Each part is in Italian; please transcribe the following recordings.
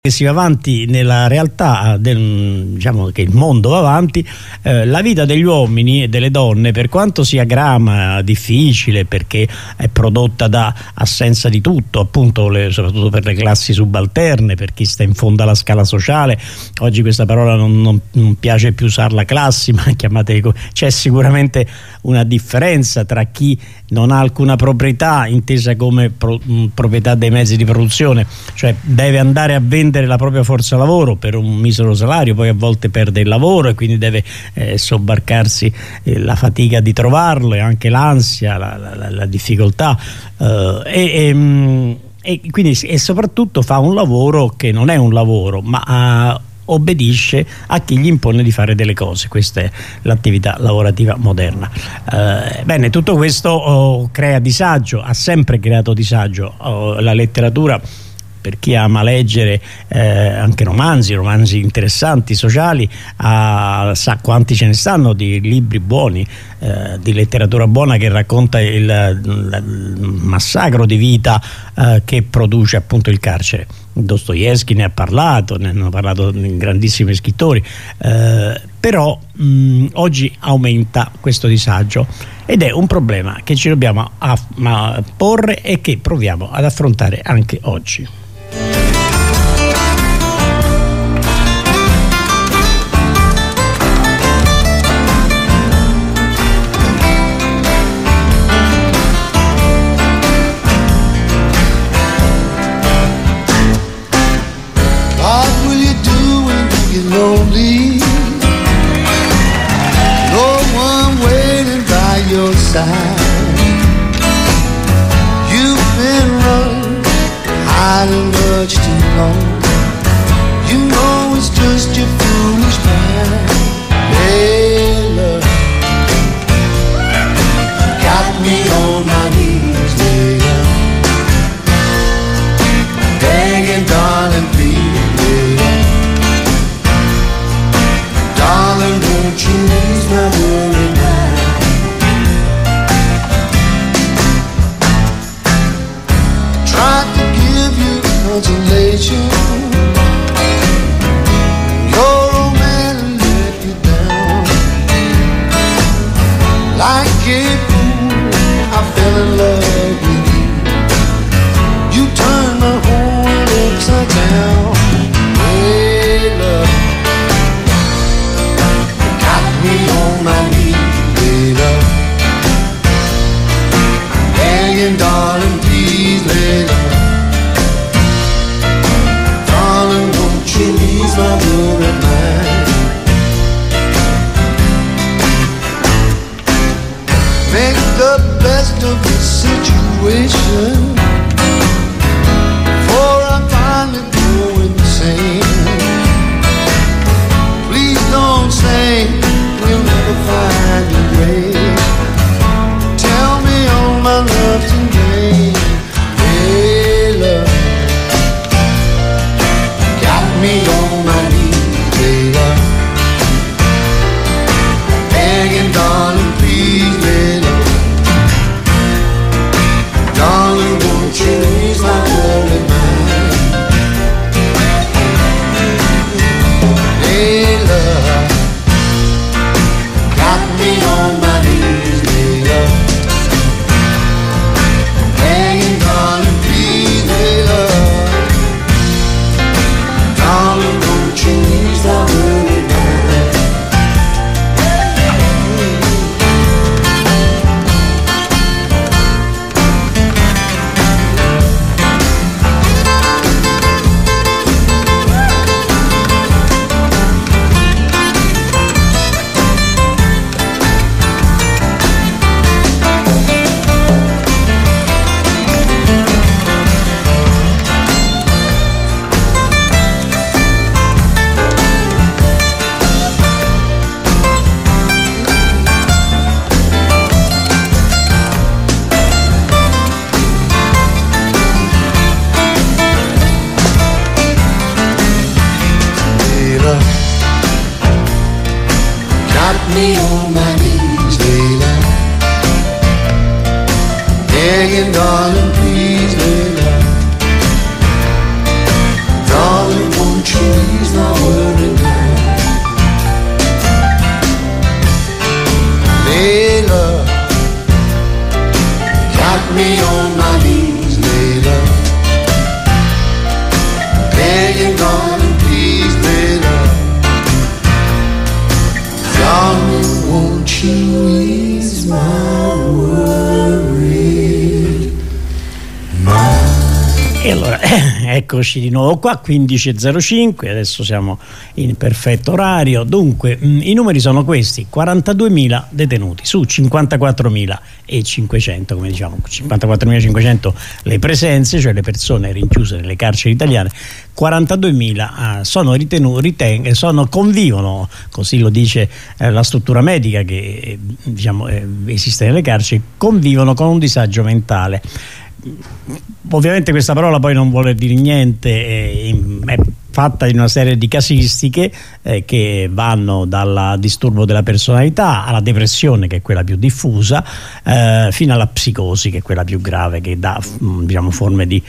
che si va avanti nella realtà diciamo che il mondo va avanti, la vita degli uomini e delle donne, per quanto sia grama, difficile, perché è prodotta da assenza di tutto, appunto soprattutto per le classi subalterne, per chi sta in fondo alla scala sociale. Oggi questa parola non piace più usarla, classi, ma c'è sicuramente una differenza tra chi non ha alcuna proprietà, intesa come proprietà dei mezzi di produzione, cioè deve andare a vendere la propria forza lavoro per un misero salario, poi a volte perde il lavoro e quindi deve sobbarcarsi la fatica di trovarlo e anche l'ansia, la difficoltà e quindi soprattutto fa un lavoro che non è un lavoro, ma obbedisce a chi gli impone di fare delle cose. Questa è l'attività lavorativa moderna. Bene, tutto questo crea disagio, ha sempre creato disagio. La letteratura, per chi ama leggere anche romanzi interessanti, sociali, sa quanti ce ne stanno di libri buoni, di letteratura buona che racconta il massacro di vita che produce appunto il carcere. Dostoevskij ne hanno parlato grandissimi scrittori, però oggi aumenta questo disagio ed è un problema che ci dobbiamo porre e che proviamo ad affrontare anche oggi. Lonely, no one waiting by your side. You've been running, hiding much too long. You know it's just your foolish pride. Hey, love, got me on my knees, yeah. Begging, darling, please, yeah. Darling, won't you ease my worry mind? Tried to give you consolation. Your old man let you down. Like a fool, I fell in love with you. You turned my whole world upside down. Hey, love, on my knees, baby, begging, darling, please, baby, darling, won't you ease my worried mind? Make the best of the situation before I finally go insane. Please don't say we'll never find a way. Tell me all my love today. Hey, love, got me on my knees, baby, begging, darling, please, baby, darling, won't you ease my worried mind? Hey, love, got me on my knees, baby, begging, darling, please, baby, darling, won't you ease my worried mind? Got me on my knees, baby, begging, darling, please, baby, darling, begging God and please pray love. Darling, won't you ease my worry, E allora eccoci di nuovo qua, 15.05, adesso siamo in perfetto orario. Dunque i numeri sono questi: 42.000 detenuti su 54.500, come diciamo, 54.500 le presenze, cioè le persone rinchiuse nelle carceri italiane. 42.000 convivono, così lo dice la struttura medica che diciamo esiste nelle carceri, convivono con un disagio mentale. Ovviamente questa parola poi non vuole dire niente, è fatta di una serie di casistiche che vanno dal disturbo della personalità alla depressione, che è quella più diffusa, fino alla psicosi, che è quella più grave, che dà diciamo forme di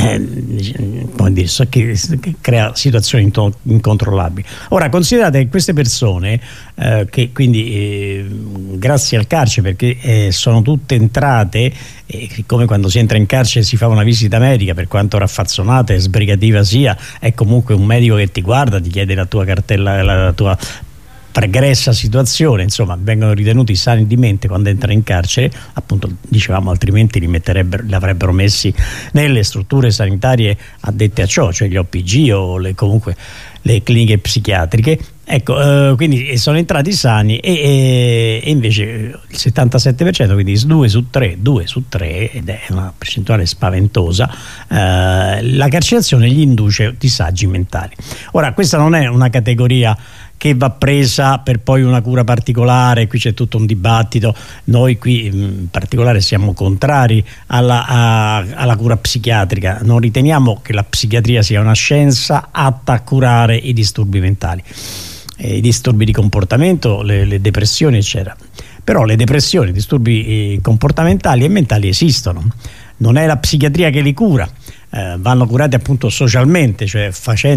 come dire, che crea situazioni incontrollabili. Ora considerate che queste persone che quindi grazie al carcere, perché sono tutte entrate come quando si entra in carcere si fa una visita medica, per quanto raffazzonata e sbrigativa sia, è comunque un medico che ti guarda, ti chiede la tua cartella, la tua pregressa situazione, insomma vengono ritenuti sani di mente quando entrano in carcere, appunto dicevamo, altrimenti li avrebbero messi nelle strutture sanitarie addette a ciò, cioè gli OPG o comunque le cliniche psichiatriche. Ecco, quindi sono entrati sani e invece il 77%, quindi 2 su 3, ed è una percentuale spaventosa, la carcerazione gli induce disagi mentali. Ora, questa non è una categoria che va presa per poi una cura particolare, qui c'è tutto un dibattito. Noi qui in particolare siamo contrari alla cura psichiatrica, non riteniamo che la psichiatria sia una scienza atta a curare i disturbi mentali, i disturbi di comportamento, le depressioni eccetera. Però le depressioni, i disturbi comportamentali e mentali esistono, non è la psichiatria che li cura. Vanno curati appunto socialmente, cioè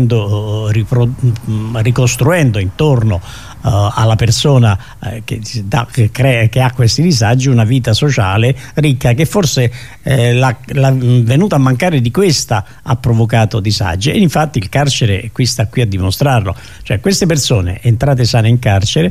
ricostruendo intorno alla persona che ha questi disagi una vita sociale ricca, che forse la venuta a mancare di questa ha provocato disagi, e infatti il carcere sta qui a dimostrarlo. Cioè queste persone entrate sane in carcere,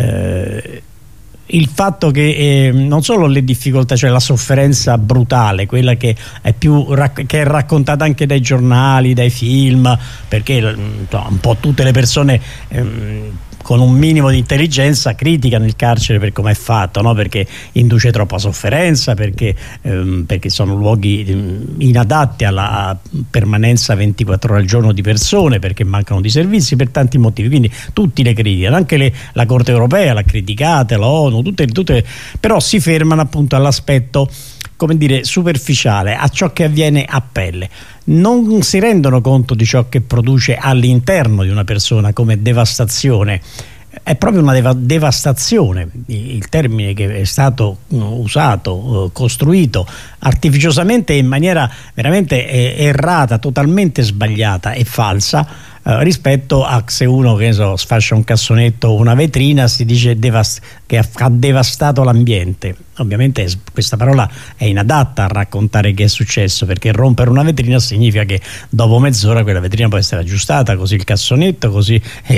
il fatto che non solo le difficoltà, cioè la sofferenza brutale, quella che è raccontata anche dai giornali, dai film, perché un po' tutte le persone con un minimo di intelligenza criticano il carcere per come è fatto, no? Perché induce troppa sofferenza, perché sono luoghi inadatti alla permanenza 24 ore al giorno di persone, perché mancano di servizi, per tanti motivi. Quindi tutti le criticano, anche la Corte Europea l'ha criticata, l'ONU, tutte, però si fermano appunto all'aspetto, come dire, superficiale, a ciò che avviene a pelle. Non si rendono conto di ciò che produce all'interno di una persona come devastazione. È proprio una devastazione, il termine che è stato usato, costruito artificiosamente in maniera veramente errata, totalmente sbagliata e falsa, rispetto a se uno, che ne so, sfascia un cassonetto o una vetrina, si dice che ha devastato l'ambiente. Ovviamente questa parola è inadatta a raccontare che è successo, perché rompere una vetrina significa che dopo mezz'ora quella vetrina può essere aggiustata, così il cassonetto, così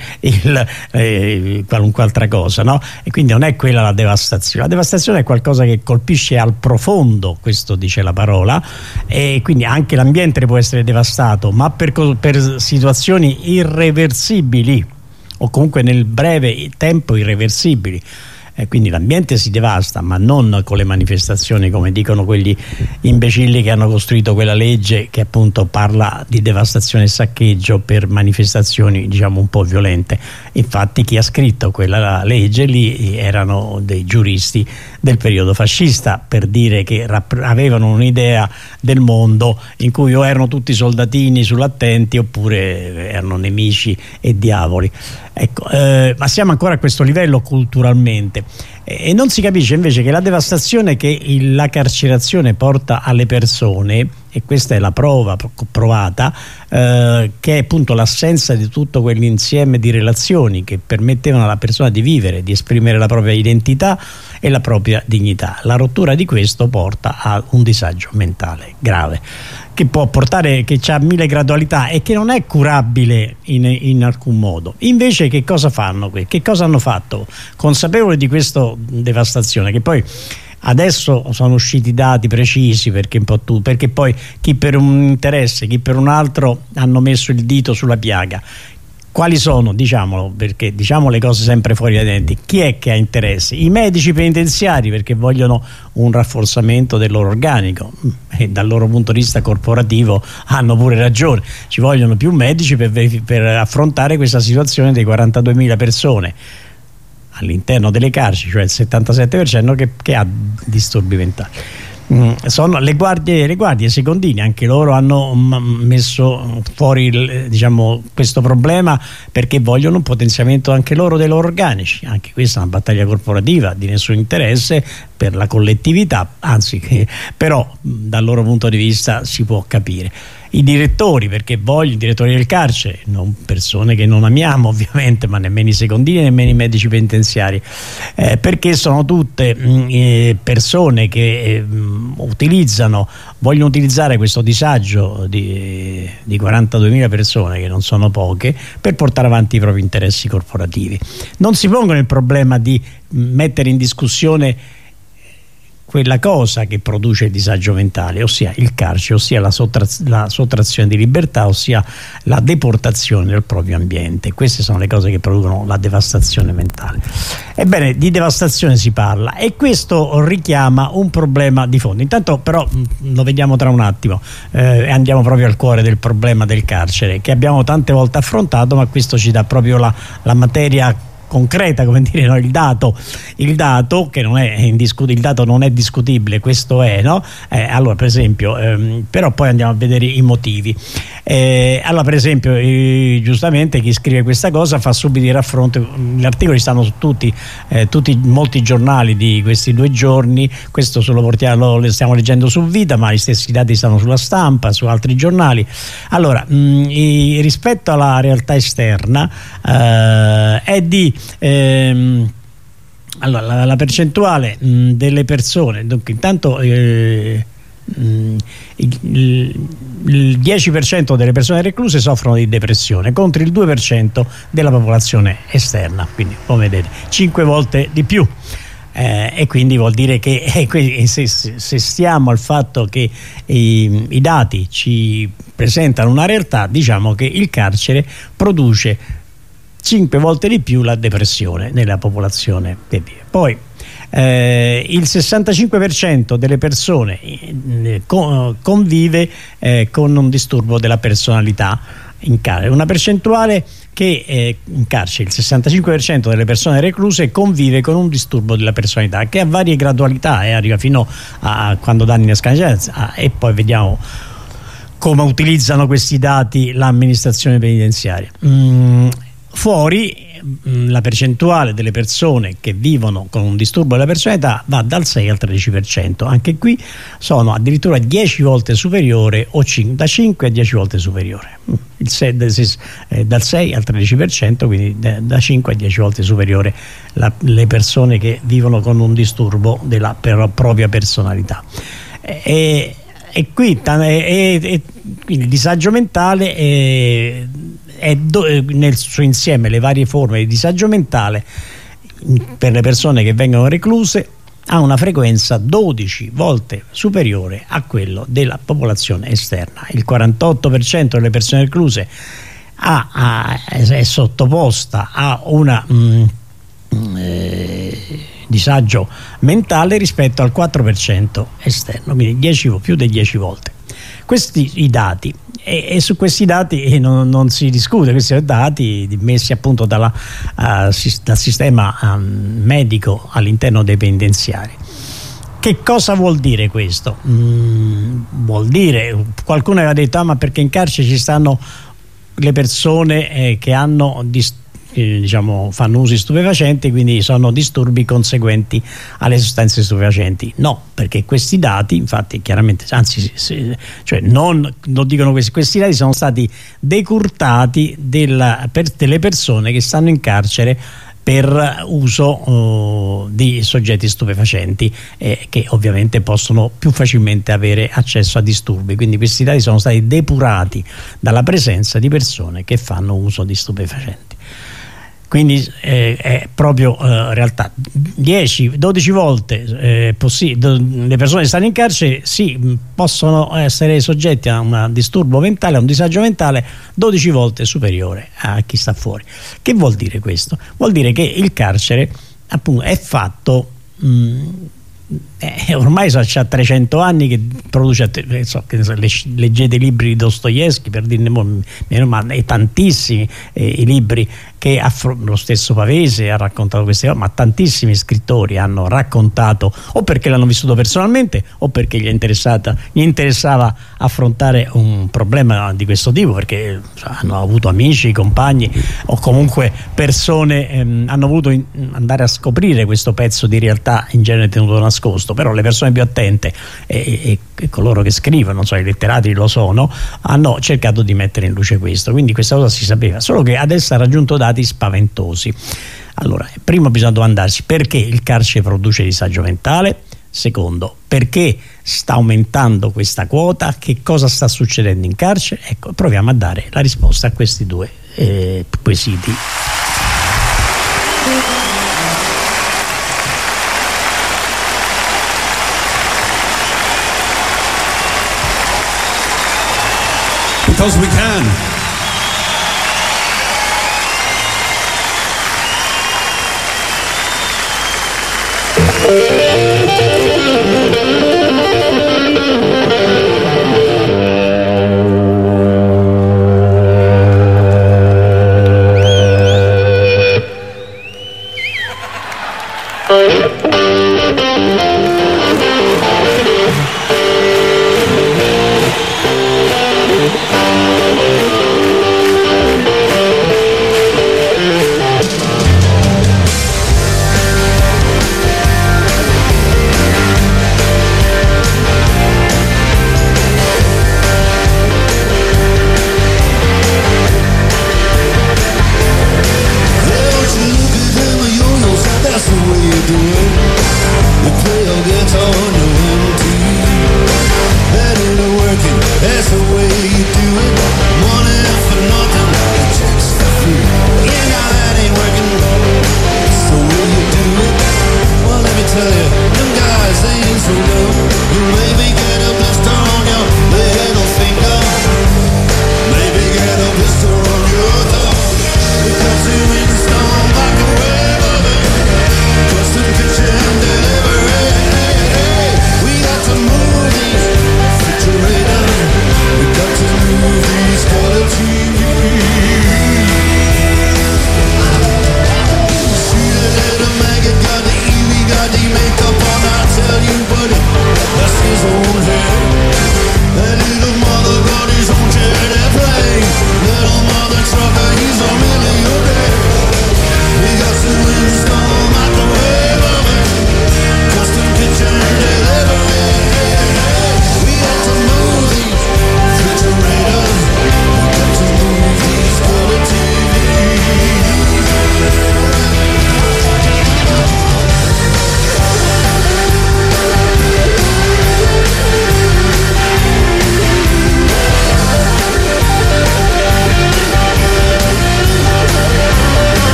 qualunque altra cosa, no? E quindi non è quella la devastazione. La devastazione è qualcosa che colpisce al profondo, questo dice la parola, e quindi anche l'ambiente può essere devastato, ma per situazioni irreversibili, o comunque nel breve tempo irreversibili. Quindi l'ambiente si devasta, ma non con le manifestazioni, come dicono quegli imbecilli che hanno costruito quella legge che appunto parla di devastazione e saccheggio per manifestazioni, diciamo, un po' violente. Infatti chi ha scritto quella legge lì erano dei giuristi del periodo fascista, per dire che avevano un'idea del mondo in cui o erano tutti soldatini sull'attenti oppure erano nemici e diavoli. Ecco, ma siamo ancora a questo livello culturalmente, e non si capisce invece che la devastazione che la carcerazione porta alle persone, e questa è la prova provata, che è appunto l'assenza di tutto quell'insieme di relazioni che permettevano alla persona di vivere, di esprimere la propria identità e la propria dignità. La rottura di questo porta a un disagio mentale grave, che può portare, che ha 1000 gradualità e che non è curabile in alcun modo. Invece che cosa fanno qui? Che cosa hanno fatto? Consapevoli di questa devastazione, che poi adesso sono usciti dati precisi, perché poi chi per un interesse, chi per un altro hanno messo il dito sulla piaga. Quali sono? Diciamolo, perché diciamo le cose sempre fuori dai denti. Chi è che ha interessi? I medici penitenziari, perché vogliono un rafforzamento del loro organico, e dal loro punto di vista corporativo hanno pure ragione. Ci vogliono più medici per affrontare questa situazione dei 42.000 persone all'interno delle carceri, cioè il 77% che ha disturbi mentali. Sono le guardie secondine, anche loro hanno messo fuori questo problema, perché vogliono un potenziamento anche loro dei loro organici. Anche questa è una battaglia corporativa di nessun interesse per la collettività, anzi però dal loro punto di vista si può capire. I direttori, perché i direttori del carcere, non persone che non amiamo ovviamente, ma nemmeno i secondini, nemmeno i medici penitenziari, perché sono tutte persone che vogliono utilizzare questo disagio di 42.000 persone, che non sono poche, per portare avanti i propri interessi corporativi. Non si pongono il problema di mettere in discussione quella cosa che produce il disagio mentale, ossia il carcere, ossia la sottrazione di libertà, ossia la deportazione del proprio ambiente. Queste sono le cose che producono la devastazione mentale. Ebbene, di devastazione si parla, e questo richiama un problema di fondo. Intanto però lo vediamo tra un attimo, e andiamo proprio al cuore del problema del carcere, che abbiamo tante volte affrontato, ma questo ci dà proprio la materia concreta, come dire, no? Il dato che non è il dato non è discutibile, questo è, no? Allora, per esempio, però poi andiamo a vedere i motivi. Allora, per esempio, giustamente chi scrive questa cosa fa subito il raffronto. Gli articoli stanno su molti giornali di questi 2 giorni. Questo lo stiamo leggendo su Vita, ma gli stessi dati stanno sulla Stampa, su altri giornali. Allora, rispetto alla realtà esterna, è di allora, la percentuale delle persone, dunque intanto il 10% delle persone recluse soffrono di depressione, contro il 2% della popolazione esterna, quindi come vedete 5 volte di più. E quindi vuol dire che se stiamo al fatto che i dati ci presentano una realtà, diciamo che il carcere produce 5 volte di più la depressione nella popolazione che vive. Poi il 65% delle persone convive con un disturbo della personalità in carcere, una percentuale che in carcere il 65% delle persone recluse convive con un disturbo della personalità, che ha varie gradualità e arriva fino a quando danno in escandescenza, e poi vediamo come utilizzano questi dati l'amministrazione penitenziaria. Fuori la percentuale delle persone che vivono con un disturbo della personalità va dal 6 al 13%, anche qui sono addirittura 10 volte superiore, o da 5 a 10 volte superiore, dal 6 al 13%, quindi da 5 a 10 volte superiore le persone che vivono con un disturbo della propria personalità. E qui quindi il disagio mentale nel suo insieme, le varie forme di disagio mentale per le persone che vengono recluse ha una frequenza 12 volte superiore a quello della popolazione esterna. Il 48% delle persone recluse è sottoposta a una disagio mentale rispetto al 4% esterno, quindi più di 10 volte. Questi i dati, e su questi dati non si discute, questi sono dati messi appunto dal sistema medico all'interno dei penitenziari. Che cosa vuol dire questo? Vuol dire, qualcuno aveva detto ma perché in carcere ci stanno le persone che hanno fanno usi stupefacenti, quindi sono disturbi conseguenti alle sostanze stupefacenti. No, perché questi dati, infatti, chiaramente, anzi, non dicono questi dati sono stati decurtati delle persone che stanno in carcere per uso di soggetti stupefacenti che ovviamente possono più facilmente avere accesso a disturbi. Quindi questi dati sono stati depurati dalla presenza di persone che fanno uso di stupefacenti. Quindi è proprio in realtà 10-12 volte le persone che stanno in carcere possono essere soggetti a un disturbo mentale, a un disagio mentale 12 volte superiore a chi sta fuori. Che vuol dire questo? Vuol dire che il carcere appunto è fatto ormai c'ha 300 anni che produce, leggete i libri di Dostoevskij, per dirne ma tantissimi i libri che lo stesso Pavese ha raccontato queste cose, ma tantissimi scrittori hanno raccontato, o perché l'hanno vissuto personalmente o perché gli interessava affrontare un problema di questo tipo, perché hanno avuto amici, compagni o comunque persone hanno voluto andare a scoprire questo pezzo di realtà in genere tenuto nascosto. Però le persone più attente e coloro che scrivono, non so, i letterati lo sono, hanno cercato di mettere in luce questo. Quindi questa cosa si sapeva, solo che adesso ha raggiunto dati spaventosi. Allora, primo bisogna domandarsi perché il carcere produce disagio mentale. Secondo, perché sta aumentando questa quota, che cosa sta succedendo in carcere. Ecco, proviamo a dare la risposta a questi due quesiti. Because we can.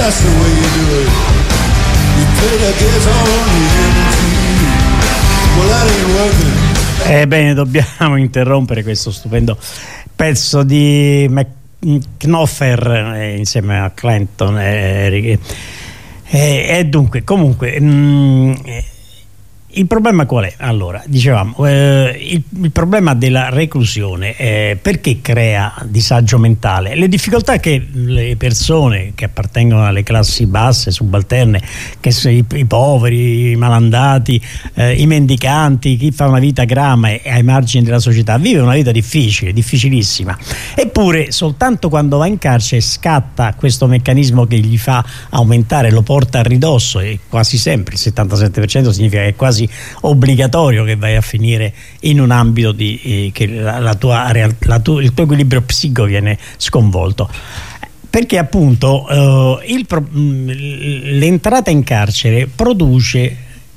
that's the way you do it. You put a gas on the MTV. Well, that ain't working. Ebbene, dobbiamo interrompere questo stupendo pezzo di Knopfler insieme a Clanton e dunque, comunque, il problema qual è? Allora, dicevamo, il problema della reclusione, perché crea disagio mentale? Le difficoltà che le persone che appartengono alle classi basse, subalterne, che i poveri, i malandati, i mendicanti, chi fa una vita grama e ai margini della società, vive una vita difficile, difficilissima. Eppure soltanto quando va in carcere scatta questo meccanismo che gli fa aumentare, lo porta a ridosso, e quasi sempre il 77% significa che è quasi obbligatorio che vai a finire in un ambito che il tuo equilibrio psico viene sconvolto, perché appunto l'entrata in carcere produce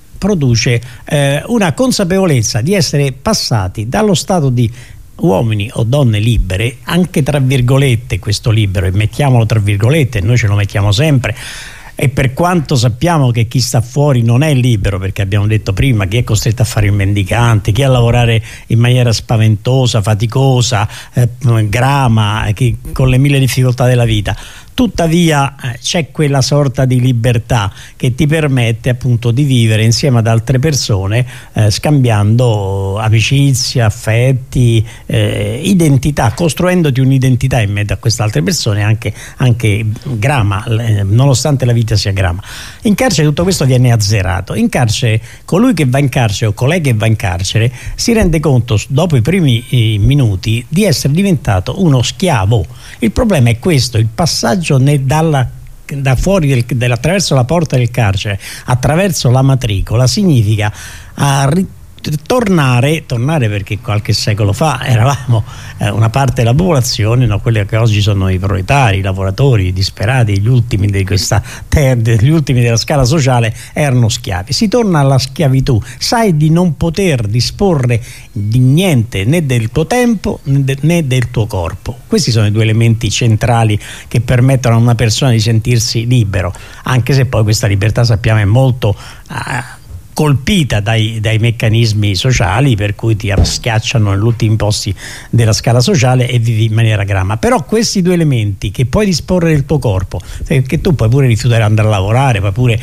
una consapevolezza di essere passati dallo stato di uomini o donne libere, anche tra virgolette questo libero, e mettiamolo tra virgolette, noi ce lo mettiamo sempre. E per quanto sappiamo che chi sta fuori non è libero, perché abbiamo detto prima, chi è costretto a fare il mendicante, chi a lavorare in maniera spaventosa, faticosa, grama, con le mille difficoltà della vita, tuttavia c'è quella sorta di libertà che ti permette appunto di vivere insieme ad altre persone, scambiando amicizia, affetti, identità, costruendoti un'identità in mezzo a queste altre persone, anche grama, nonostante la vita sia grama. In carcere tutto questo viene azzerato. In carcere colui che va in carcere o colei che va in carcere si rende conto dopo i primi minuti di essere diventato uno schiavo. Il problema è questo: il passaggio da fuori attraverso la porta del carcere, attraverso la matricola, significa tornare perché qualche secolo fa eravamo una parte della popolazione, no, quelli che oggi sono i proletari, i lavoratori, i disperati, gli ultimi di questa gli ultimi della scala sociale erano schiavi. Si torna alla schiavitù, sai di non poter disporre di niente, né del tuo tempo né del tuo corpo. Questi sono i due elementi centrali che permettono a una persona di sentirsi libero, anche se poi questa libertà, sappiamo, è molto colpita dai meccanismi sociali, per cui ti schiacciano negli ultimi posti della scala sociale e vivi in maniera grama. Però questi due elementi, che puoi disporre del tuo corpo, perché tu puoi pure rifiutare di andare a lavorare, puoi pure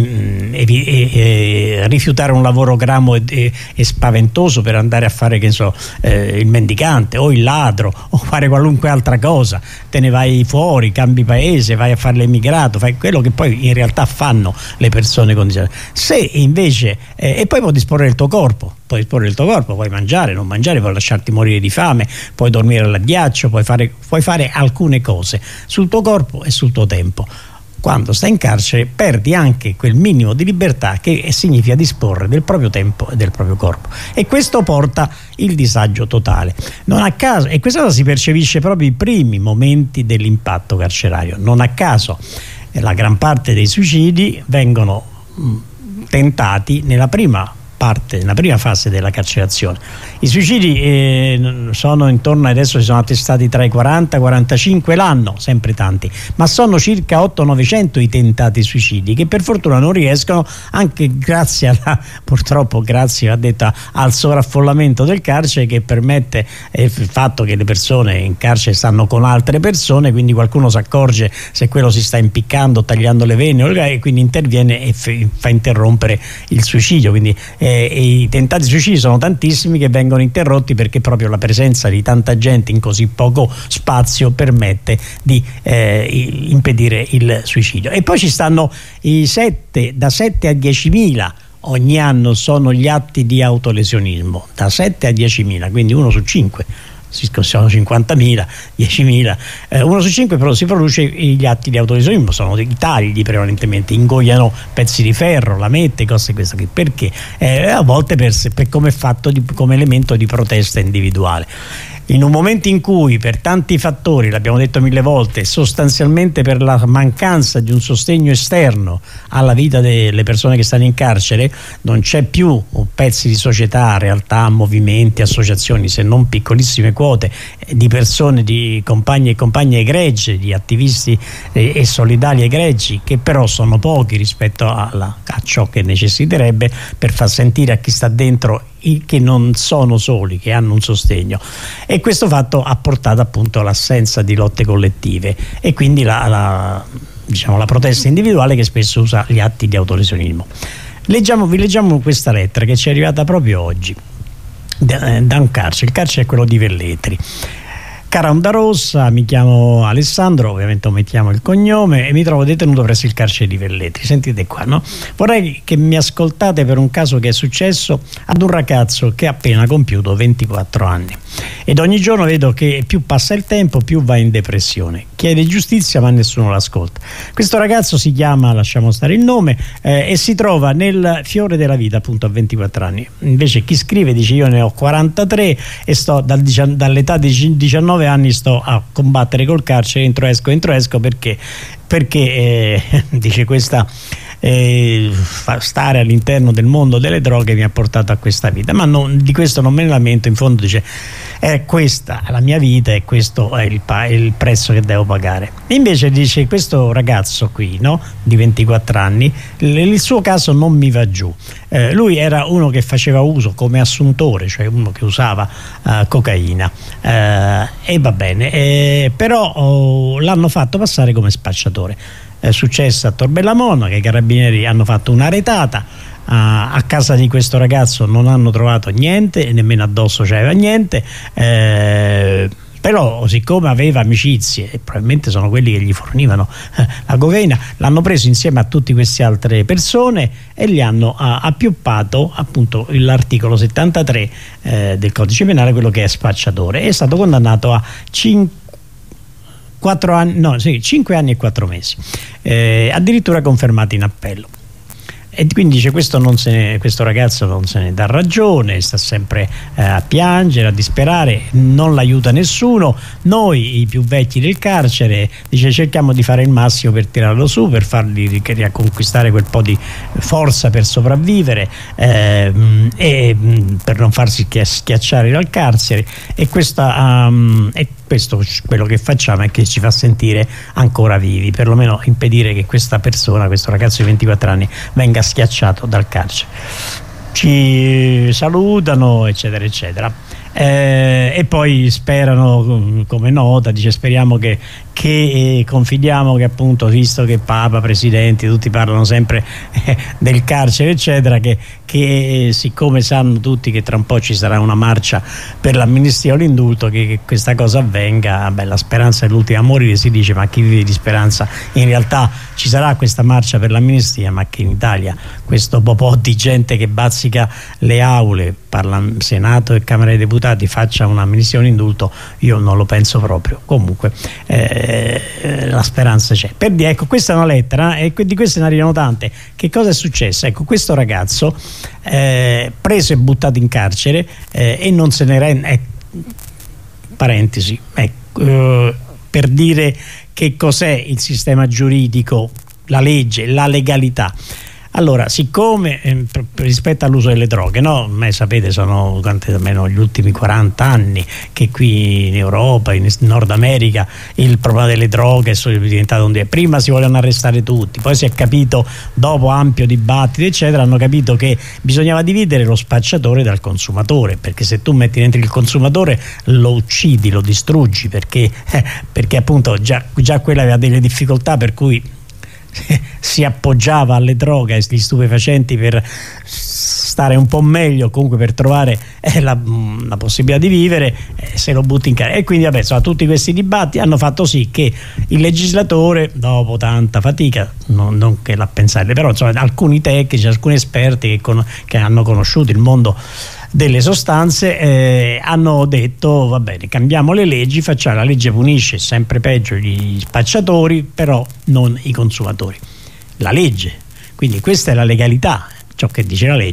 rifiutare un lavoro gramo e spaventoso per andare a fare, che so, il mendicante o il ladro o fare qualunque altra cosa, te ne vai fuori, cambi paese, vai a fare l'emigrato, fai quello che poi in realtà fanno le persone condizionate. Se invece e poi puoi disporre del tuo corpo, puoi mangiare, non mangiare, puoi lasciarti morire di fame, puoi dormire al ghiaccio, puoi fare alcune cose sul tuo corpo e sul tuo tempo. Quando stai in carcere perdi anche quel minimo di libertà che significa disporre del proprio tempo e del proprio corpo, e questo porta il disagio totale. Non a caso, e questa cosa si percepisce proprio i primi momenti dell'impatto carcerario, non a caso la gran parte dei suicidi vengono tentati nella prima fase della carcerazione. I suicidi sono intorno, adesso si sono attestati tra i 40 e i 45 l'anno, sempre tanti, ma sono circa 800-900 i tentati suicidi che per fortuna non riescono, anche purtroppo grazie al sovraffollamento del carcere, che permette il fatto che le persone in carcere stanno con altre persone, quindi qualcuno si accorge se quello si sta impiccando, tagliando le vene, e quindi interviene e fa interrompere il suicidio. Quindi i tentati suicidi sono tantissimi, che vengono interrotti perché proprio la presenza di tanta gente in così poco spazio permette di impedire il suicidio. E poi ci stanno da 7 a 10.000 ogni anno sono gli atti di autolesionismo, da 7 a 10.000, quindi 1 su 5. Sono 50.000, 10.000, 1 su 5 però si produce gli atti di autolesionismo, sono i tagli prevalentemente, ingoiano pezzi di ferro, lamette, cose queste qui. Perché? A volte come fatto come elemento di protesta individuale. in un momento in cui per tanti fattori, l'abbiamo detto mille volte, sostanzialmente per la mancanza di un sostegno esterno alla vita delle persone che stanno in carcere, non c'è più pezzi di società, realtà, movimenti, associazioni, se non piccolissime quote di persone, di compagni e compagne egregie, di attivisti e solidali egregi, che però sono pochi rispetto a ciò che necessiterebbe per far sentire a chi sta dentro che non sono soli, che hanno un sostegno. E questo fatto ha portato appunto all'assenza di lotte collettive e quindi la protesta individuale, che spesso usa gli atti di autolesionismo. Vi leggiamo questa lettera che ci è arrivata proprio oggi da un carcere. Il carcere è quello di Velletri. Cara Onda Rossa, mi chiamo Alessandro, ovviamente omettiamo il cognome, e mi trovo detenuto presso il carcere di Velletri. Sentite qua, no? Vorrei che mi ascoltate per un caso che è successo ad un ragazzo che ha appena compiuto 24 anni ed ogni giorno vedo che più passa il tempo più va in depressione. Chiede giustizia ma nessuno l'ascolta. Questo ragazzo si chiama, lasciamo stare il nome, e si trova nel fiore della vita appunto a 24 anni. Invece chi scrive dice: io ne ho 43 e sto dall'età di 19 anni sto a combattere col carcere, entro esco perché dice questa stare all'interno del mondo delle droghe mi ha portato a questa vita, ma di questo non me ne lamento. In fondo dice: è questa la mia vita e questo è il prezzo che devo pagare. E invece dice questo ragazzo qui, no, di 24 anni, il suo caso non mi va giù. Lui era uno che faceva uso come assuntore, cioè uno che usava cocaina, e va bene, però l'hanno fatto passare come spacciatore. È successo a Tor Bellamona che i carabinieri hanno fatto una retata. A casa di questo ragazzo non hanno trovato niente, nemmeno addosso c'aveva niente, però siccome aveva amicizie e probabilmente sono quelli che gli fornivano la cocaina, l'hanno preso insieme a tutte queste altre persone e gli hanno appiopato appunto l'articolo 73 del codice penale, quello che è spacciatore. È stato condannato a 5 anni e 4 mesi, addirittura confermati in appello. E quindi dice questo ragazzo non se ne dà ragione, sta sempre a piangere, a disperare, non l'aiuta nessuno. Noi i più vecchi del carcere, dice, cerchiamo di fare il massimo per tirarlo su, per fargli riconquistare quel po' di forza per sopravvivere, e per non farsi schiacciare dal carcere. E questo quello che facciamo è che ci fa sentire ancora vivi, perlomeno impedire che questa persona, questo ragazzo di 24 anni, venga schiacciato dal carcere. Ci salutano eccetera eccetera, e poi sperano, come nota, dice speriamo che confidiamo che appunto, visto che Papa, presidenti, tutti parlano sempre del carcere eccetera, che siccome sanno tutti che tra un po' ci sarà una marcia per l'amnistia o l'indulto, che questa cosa avvenga. Beh, la speranza è l'ultima a morire, si dice, ma chi vive di speranza? In realtà ci sarà questa marcia per l'amnistia, ma che in Italia questo po' di gente che bazzica le aule, Senato e Camera dei Deputati, faccia un'amnistia o un indulto, io non lo penso proprio. Comunque la speranza c'è. Per dire, ecco, questa è una lettera e di queste ne arrivano tante. Che cosa è successo? Ecco, questo ragazzo preso e buttato in carcere, e non se ne rende, parentesi, per dire che cos'è il sistema giuridico, la legge, la legalità. Allora, siccome rispetto all'uso delle droghe, no? Sapete, sono almeno gli ultimi 40 anni che qui in Europa, in Nord America, il problema delle droghe è diventato prima si volevano arrestare tutti, poi si è capito, dopo ampio dibattito eccetera, hanno capito che bisognava dividere lo spacciatore dal consumatore, perché se tu metti dentro il consumatore lo uccidi, lo distruggi, perché appunto già quella aveva delle difficoltà, per cui si appoggiava alle droghe e agli stupefacenti per stare un po' meglio, comunque per trovare la possibilità di vivere, se lo butti in carcere. E quindi tutti questi dibattiti hanno fatto sì che il legislatore, dopo tanta fatica, non che la pensate, però alcuni tecnici, alcuni esperti che hanno conosciuto il mondo delle sostanze, hanno detto va bene, cambiamo le leggi, la legge punisce sempre peggio gli spacciatori, però non i consumatori. La legge, quindi questa è la legalità, ciò che dice la legge,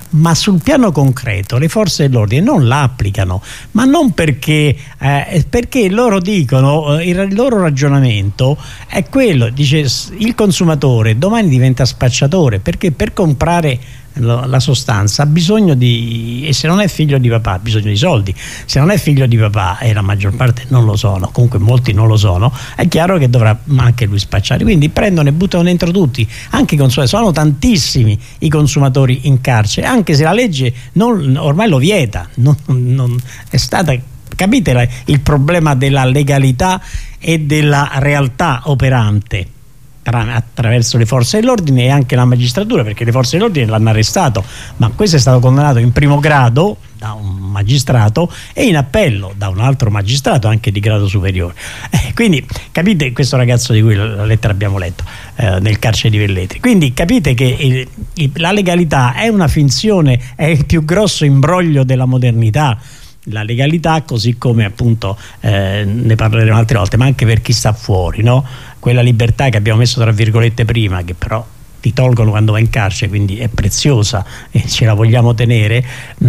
ma sul piano concreto le forze dell'ordine non la applicano, ma non perché loro dicono, il loro ragionamento è quello, dice il consumatore domani diventa spacciatore, perché per comprare la sostanza ha bisogno di, e se non è figlio di papà ha bisogno di soldi, se non è figlio di papà, e la maggior parte non lo sono, comunque molti non lo sono, è chiaro che dovrà anche lui spacciare, quindi prendono e buttano dentro tutti, anche i consumatori. Sono tantissimi i consumatori in carcere, anche se la legge ormai lo vieta, non è stata, capite il problema della legalità e della realtà operante attraverso le forze dell'ordine e anche la magistratura, perché le forze dell'ordine l'hanno arrestato, ma questo è stato condannato in primo grado da un magistrato e in appello da un altro magistrato anche di grado superiore, quindi capite, questo ragazzo di cui la lettera abbiamo letto nel carcere di Velletri, quindi capite che la legalità è una finzione, è il più grosso imbroglio della modernità. La legalità, così come appunto ne parleremo altre volte, ma anche per chi sta fuori, no? Quella libertà che abbiamo messo tra virgolette prima, che però ti tolgono quando vai in carcere, quindi è preziosa e ce la vogliamo tenere,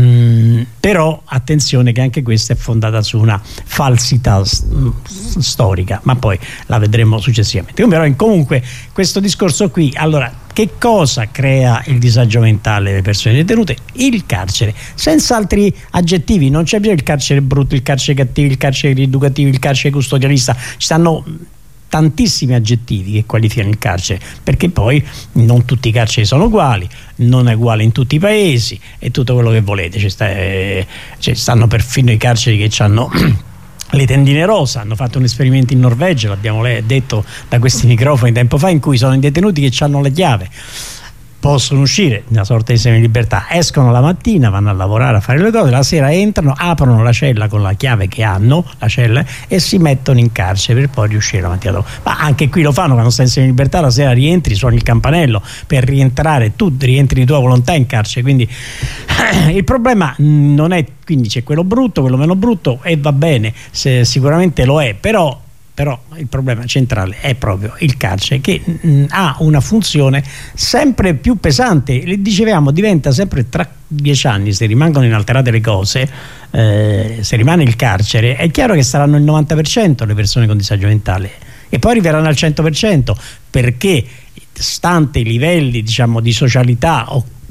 però attenzione che anche questa è fondata su una falsità storica, ma poi la vedremo successivamente. Comunque questo discorso qui, allora, che cosa crea il disagio mentale delle persone detenute? Il carcere, senza altri aggettivi, non c'è bisogno il carcere brutto, il carcere cattivo, il carcere rieducativo, il carcere custodialista, ci stanno tantissimi aggettivi che qualificano il carcere, perché poi non tutti i carceri sono uguali, non è uguale in tutti i paesi e tutto quello che volete, stanno perfino i carceri che hanno le tendine rosa. Hanno fatto un esperimento in Norvegia, l'abbiamo detto da questi microfoni tempo fa, in cui sono i detenuti che hanno la chiave, possono uscire, una sorta di semilibertà, escono la mattina, vanno a lavorare, a fare le cose, la sera entrano, aprono la cella con la chiave che hanno, la cella, e si mettono in carcere per poi riuscire la mattina dopo. Ma anche qui lo fanno, quando stai in semilibertà la sera rientri, suoni il campanello per rientrare, tu rientri di tua volontà in carcere, quindi il problema non è, quindi c'è quello brutto, quello meno brutto, e va bene, sicuramente lo è, però il problema centrale è proprio il carcere, che ha una funzione sempre più pesante. Le dicevamo, diventa sempre, tra 10 anni, se rimangono inalterate le cose, se rimane il carcere, è chiaro che saranno il 90% le persone con disagio mentale, e poi arriveranno al 100%, perché stante i livelli, diciamo, di socialità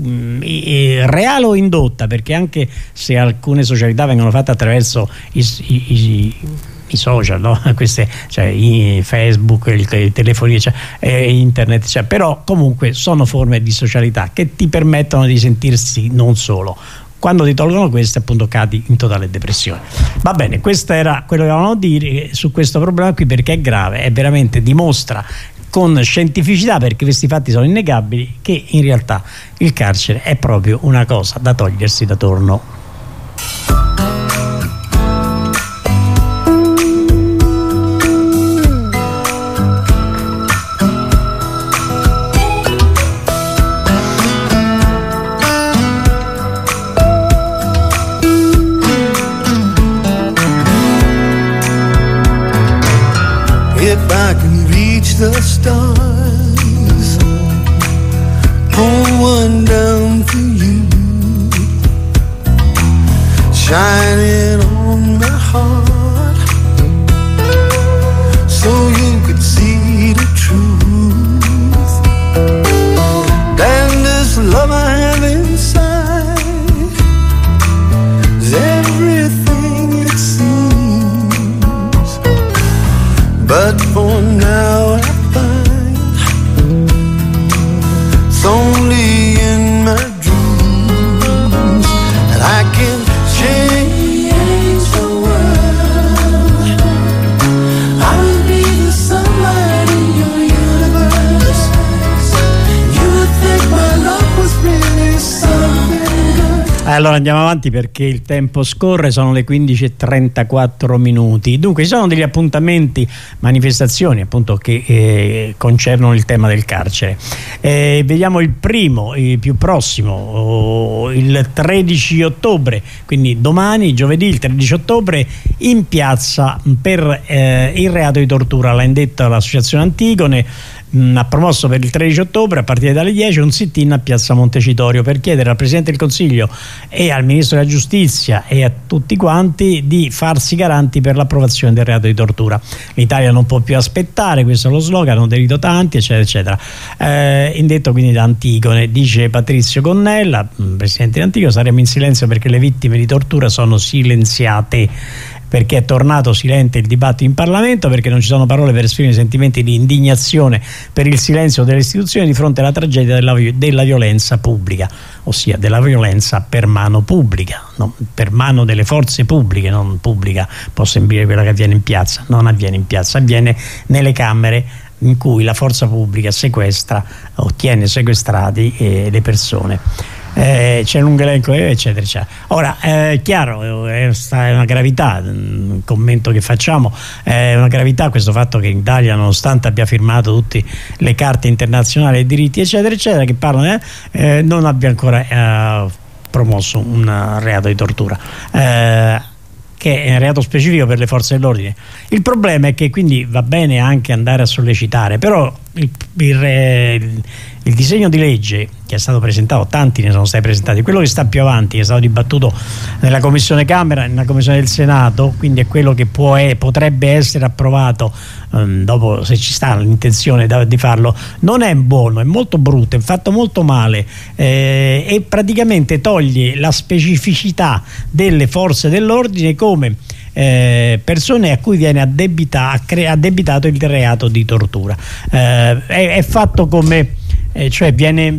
reale o indotta, perché anche se alcune socialità vengono fatte attraverso i social, no? Queste, cioè Facebook, i telefoni, internet, però comunque sono forme di socialità che ti permettono di sentirsi non solo. Quando ti tolgono queste, appunto, cadi in totale depressione. Va bene, questo era quello che volevamo dire su questo problema qui, perché è grave, è veramente, dimostra con scientificità, perché questi fatti sono innegabili, che in realtà il carcere è proprio una cosa da togliersi da torno. If I can reach the stars, pull one down for you, shining on my heart, so you could see the truth. And this love I have inside is everything it seems, but for now I find it's only in my dreams that I can change the world. I will be the sunlight in your universe. You would think my love was really something good. Allora andiamo avanti perché il tempo scorre, sono le 15:34 minuti. Dunque ci sono degli appuntamenti, manifestazioni appunto che concernono il tema del carcere. Vediamo il primo, il più prossimo, il 13 ottobre, quindi domani, giovedì il 13 ottobre, in piazza per il reato di tortura. L'ha indetta l'associazione Antigone. Ha promosso per il 13 ottobre a partire dalle 10 un sit-in a piazza Montecitorio per chiedere al Presidente del Consiglio e al Ministro della Giustizia e a tutti quanti di farsi garanti per l'approvazione del reato di tortura. L'Italia non può più aspettare, questo è lo slogan, hanno aderito tanti, eccetera eccetera. Indetto quindi da Antigone. Dice Patrizio Gonnella, Presidente di Antigone: saremo in silenzio perché le vittime di tortura sono silenziate, perché è tornato silente il dibattito in Parlamento, perché non ci sono parole per esprimere sentimenti di indignazione per il silenzio delle istituzioni di fronte alla tragedia della violenza pubblica, ossia della violenza per mano pubblica, no, per mano delle forze pubbliche, non pubblica può sembrare quella che avviene in piazza, non avviene in piazza, avviene nelle camere in cui la forza pubblica sequestra, ottiene sequestrati le persone. C'è un lungo elenco, eccetera eccetera. Ora è chiaro, è una gravità, il commento che facciamo è una gravità questo fatto che in Italia, nonostante abbia firmato tutte le carte internazionali dei diritti eccetera eccetera che parlano, non abbia ancora promosso un reato di tortura, che è un reato specifico per le forze dell'ordine. Il problema è che quindi va bene anche andare a sollecitare, però il disegno di legge che è stato presentato, tanti ne sono stati presentati, quello che sta più avanti, che è stato dibattuto nella Commissione Camera e nella Commissione del Senato, quindi è quello che potrebbe essere approvato dopo, se ci sta l'intenzione di farlo, non è buono, è molto brutto, è fatto molto male, e praticamente toglie la specificità delle forze dell'ordine come persone a cui viene addebitato il reato di tortura. È fatto come cioè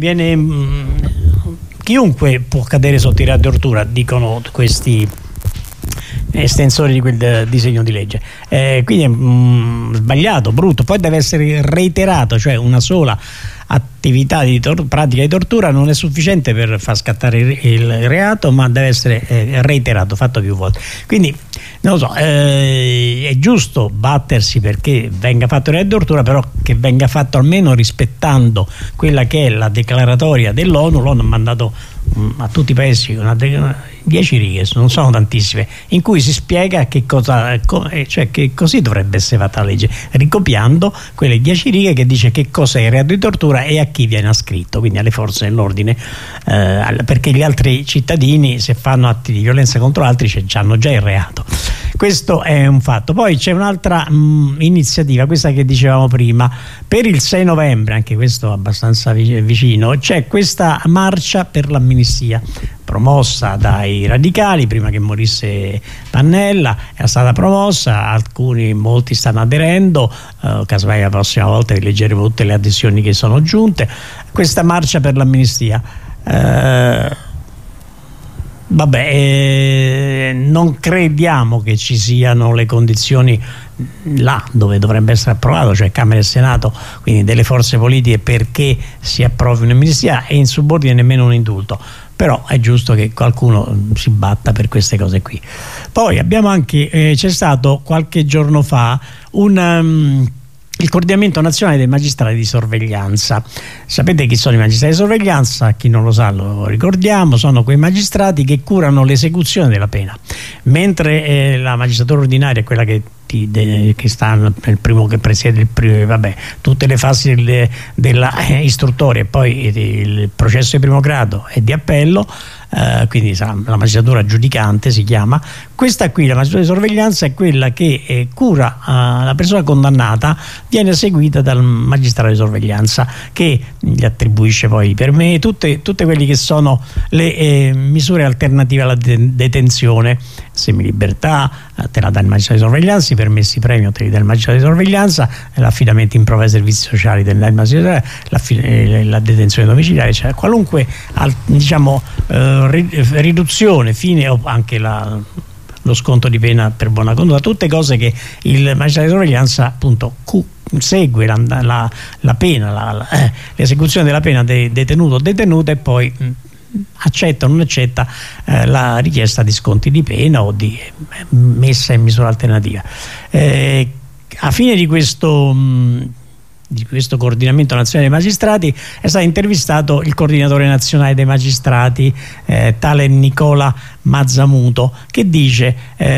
chiunque può cadere sotto il reato di tortura, dicono questi estensori di quel disegno di legge, quindi è sbagliato, brutto. Poi deve essere reiterato, cioè una sola attività di pratica di tortura non è sufficiente per far scattare il reato, ma deve essere reiterato, fatto più volte. Quindi non lo so, è giusto battersi perché venga fatto il reato di tortura, però che venga fatto almeno rispettando quella che è la declaratoria dell'ONU. L'ONU ha mandato a tutti i paesi 10 righe, non sono tantissime, in cui si spiega che cosa, cioè che così dovrebbe essere fatta la legge, ricopiando quelle 10 righe che dice che cosa è il reato di tortura e a chi viene ascritto, quindi alle forze dell'ordine, perché gli altri cittadini, se fanno atti di violenza contro altri, hanno già il reato. Questo è un fatto. Poi c'è un'altra iniziativa, questa che dicevamo prima, per il 6 novembre, anche questo abbastanza vicino, c'è questa marcia per l'amnistia promossa dai radicali prima che morisse Pannella, è stata promossa, molti stanno aderendo, casomai la prossima volta vi leggeremo tutte le adesioni che sono giunte. Questa marcia per l'amnistia, non crediamo che ci siano le condizioni là dove dovrebbe essere approvato, cioè Camera e Senato, quindi delle forze politiche, perché si approvi un'amnistia, e in subordine nemmeno un indulto. Però è giusto che qualcuno si batta per queste cose qui. Poi abbiamo anche, c'è stato qualche giorno fa il coordinamento nazionale dei magistrati di sorveglianza. Sapete chi sono i magistrati di sorveglianza? Chi non lo sa lo ricordiamo, sono quei magistrati che curano l'esecuzione della pena, mentre la magistratura ordinaria è quella che sta nel primo, che presiede tutte le fasi della istruttoria e poi il processo di primo grado e di appello, quindi la magistratura giudicante si chiama. Questa qui, la magistratura di sorveglianza, è quella che cura la persona condannata, viene seguita dal magistrato di sorveglianza che gli attribuisce poi per me tutte quelle che sono le misure alternative alla detenzione, semilibertà te la dà il magistrato di sorveglianza, i permessi premio te li dà il magistrato di sorveglianza, l'affidamento in prova ai servizi sociali te li dà il magistrato, la detenzione domiciliare, cioè qualunque riduzione, fine, o anche lo sconto di pena per buona condotta, tutte cose che il magistrato di sorveglianza appunto segue la pena, l'esecuzione della pena del detenuto o detenuta, e poi accetta o non accetta la richiesta di sconti di pena o di messa in misura alternativa. A fine di questo coordinamento nazionale dei magistrati è stato intervistato il coordinatore nazionale dei magistrati, tale Nicola Mazzamuto, che dice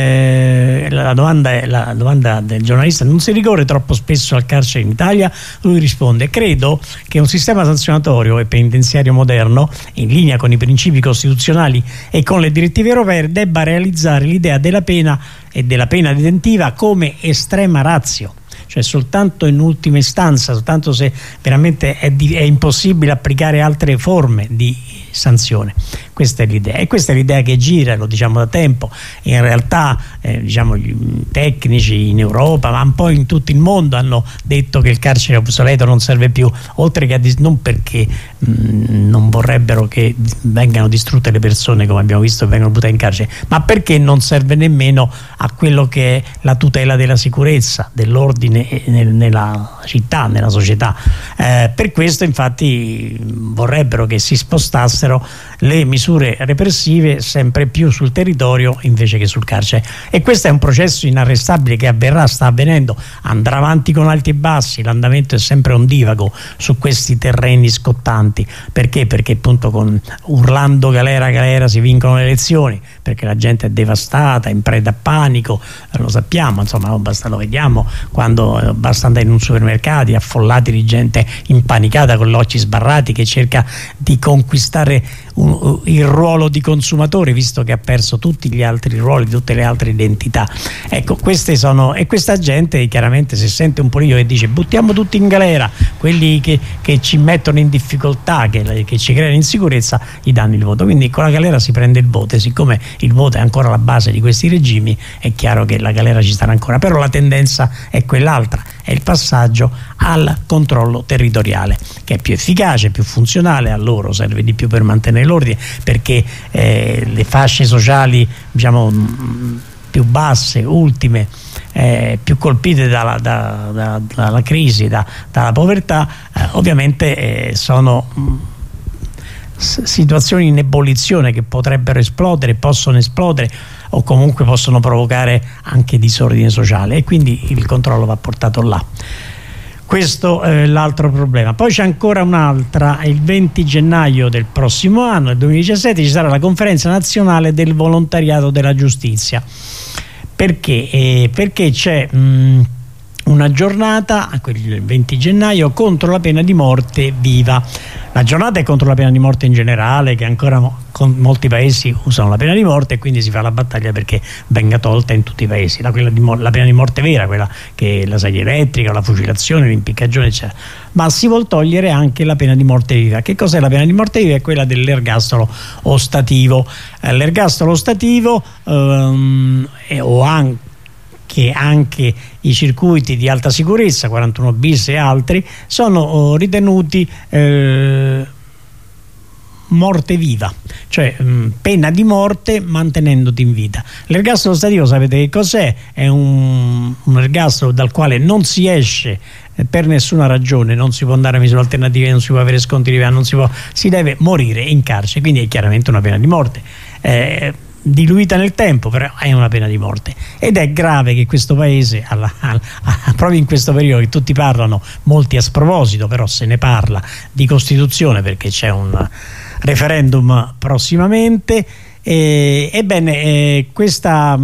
la domanda del giornalista: non si ricorre troppo spesso al carcere in Italia? Lui risponde: credo che un sistema sanzionatorio e penitenziario moderno, in linea con i principi costituzionali e con le direttive europee, debba realizzare l'idea della pena e della pena detentiva come estrema ratio, cioè soltanto in ultima istanza, soltanto se veramente è impossibile applicare altre forme di sanzione. Questa è l'idea, e questa è l'idea che gira, lo diciamo da tempo. In realtà diciamo, gli tecnici in Europa, ma un po' in tutto il mondo, hanno detto che il carcere è obsoleto, non serve più, oltre che non perché non vorrebbero che vengano distrutte le persone, come abbiamo visto, vengono buttate in carcere, ma perché non serve nemmeno a quello che è la tutela della sicurezza, dell'ordine nella città, nella società. Per questo infatti vorrebbero che si spostassero le misure repressive sempre più sul territorio invece che sul carcere, e questo è un processo inarrestabile che avverrà, sta avvenendo, andrà avanti con alti e bassi, l'andamento è sempre ondivago su questi terreni scottanti. Perché? Perché appunto con urlando galera galera si vincono le elezioni, perché la gente è devastata, in preda a panico, lo sappiamo, insomma, lo vediamo quando basta andare in un supermercato affollati di gente impanicata con gli occhi sbarrati che cerca di conquistare il ruolo di consumatore, visto che ha perso tutti gli altri ruoli, tutte le altre identità. Ecco, queste sono, e questa gente chiaramente, se sente un politico che dice buttiamo tutti in galera, quelli che ci mettono in difficoltà, che ci creano insicurezza, gli danno il voto. Quindi con la galera si prende il voto, e siccome il voto è ancora la base di questi regimi, è chiaro che la galera ci starà ancora, però la tendenza è quell'altra, è il passaggio al controllo territoriale, che è più efficace, più funzionale, a loro serve di più per mantenere l'ordine, perché le fasce sociali, diciamo, più basse, ultime, più colpite dalla crisi, dalla povertà, ovviamente sono situazioni in ebollizione che potrebbero esplodere, possono esplodere, o comunque possono provocare anche disordine sociale, e quindi il controllo va portato là. Questo è l'altro problema. Poi c'è ancora un'altra: il 20 gennaio del prossimo anno, del 2017, ci sarà la conferenza nazionale del volontariato della giustizia. Perché? Perché c'è una giornata, il 20 gennaio, contro la pena di morte viva. La giornata è contro la pena di morte in generale, che ancora molti paesi usano la pena di morte, e quindi si fa la battaglia perché venga tolta in tutti i paesi la pena di morte vera, quella che è la sedia elettrica, la fucilazione, l'impiccagione, eccetera. Ma si vuol togliere anche la pena di morte viva. Che cos'è la pena di morte viva? È quella dell'ergastolo ostativo. L'ergastolo ostativo che anche i circuiti di alta sicurezza, 41 bis e altri, sono ritenuti morte viva, cioè pena di morte mantenendoti in vita. L'ergastolo ostativo, sapete che cos'è? È un ergastolo dal quale non si esce per nessuna ragione, non si può andare a misure alternative, non si può avere sconti di pena, si deve morire in carcere, quindi è chiaramente una pena di morte. Diluita nel tempo, però è una pena di morte, ed è grave che questo paese proprio in questo periodo che tutti parlano, molti a sproposito, però se ne parla, di Costituzione, perché c'è un referendum prossimamente, ebbene questa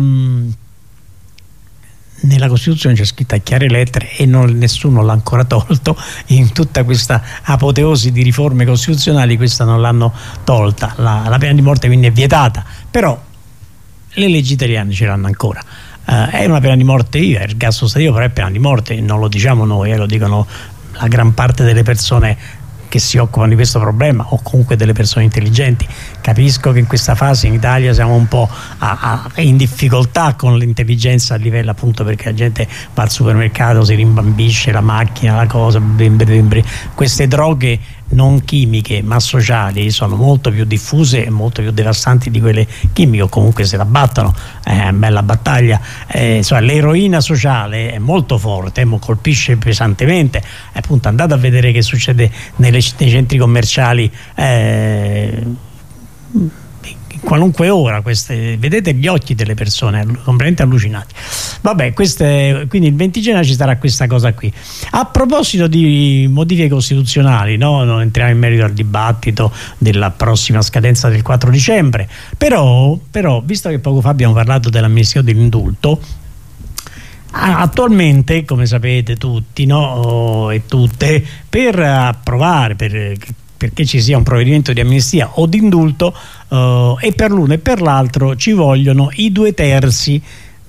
nella Costituzione c'è scritta a chiare lettere, e nessuno l'ha ancora tolto. In tutta questa apoteosi di riforme costituzionali questa non l'hanno tolta, la pena di morte quindi è vietata, però le leggi italiane ce l'hanno ancora. È una pena di morte viva, il gas ostativo però è pena di morte, non lo diciamo noi, lo dicono la gran parte delle persone che si occupano di questo problema, o comunque delle persone intelligenti. Capisco che in questa fase in Italia siamo un po' in difficoltà con l'intelligenza a livello, appunto, perché la gente va al supermercato, si rimbambisce la macchina, la cosa, queste droghe non chimiche ma sociali sono molto più diffuse e molto più devastanti di quelle chimiche, o comunque se la battono, è una bella battaglia. L'eroina sociale è molto forte, colpisce pesantemente, appunto andate a vedere che succede nei centri commerciali in qualunque ora. Vedete gli occhi delle persone completamente allucinati. Vabbè, quindi il 20 gennaio ci sarà questa cosa qui. A proposito di modifiche costituzionali, no? Non entriamo in merito al dibattito della prossima scadenza del 4 dicembre, però visto che poco fa abbiamo parlato dell'amnistia dell'indulto, attualmente, come sapete tutti, no? E tutte, per approvare, perché ci sia un provvedimento di amnistia o di indulto, e per l'uno e per l'altro ci vogliono i 2/3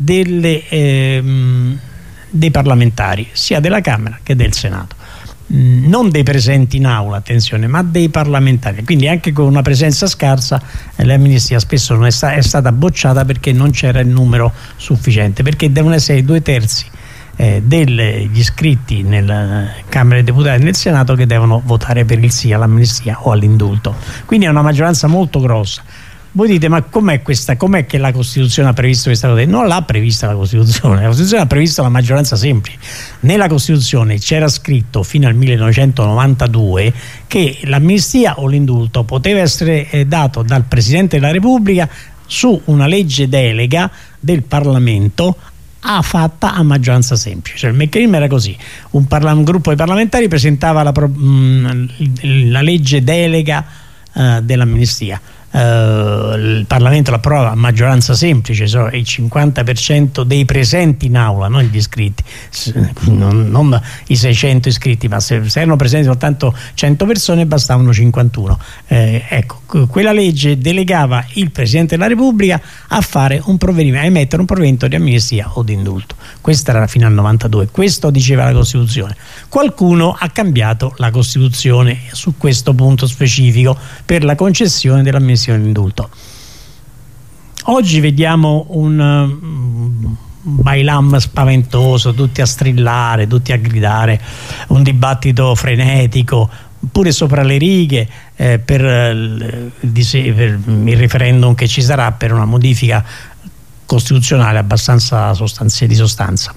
dei parlamentari, sia della Camera che del Senato. Non dei presenti in aula, attenzione, ma dei parlamentari. Quindi anche con una presenza scarsa l'amnistia spesso non è stata bocciata perché non c'era il numero sufficiente, perché devono essere i 2/3 degli iscritti nella Camera dei Deputati e nel Senato che devono votare per il sì all'amnistia o all'indulto. Quindi è una maggioranza molto grossa. Voi dite, ma com'è che la Costituzione ha previsto questa cosa? Non l'ha prevista la Costituzione ha previsto la maggioranza semplice. Nella Costituzione c'era scritto fino al 1992 che l'amnistia o l'indulto poteva essere dato dal Presidente della Repubblica su una legge delega del Parlamento fatta a maggioranza semplice. Cioè, il meccanismo era così: un gruppo di parlamentari presentava la legge delega dell'amnistia, il Parlamento l'approva a maggioranza semplice, cioè il 50% dei presenti in aula, non gli iscritti, non i 600 iscritti, ma se erano presenti soltanto 100 persone bastavano 51. Ecco, quella legge delegava il Presidente della Repubblica a fare un provvedimento, a emettere un provvedimento di amnistia o di indulto. Questa era fino al 92, questo diceva la Costituzione. Qualcuno ha cambiato la Costituzione su questo punto specifico per la concessione dell'amnistia e dell'indulto. Oggi vediamo un bailam spaventoso, tutti a strillare, tutti a gridare, un dibattito frenetico, pure sopra le righe, per il referendum che ci sarà per una modifica costituzionale abbastanza di sostanza.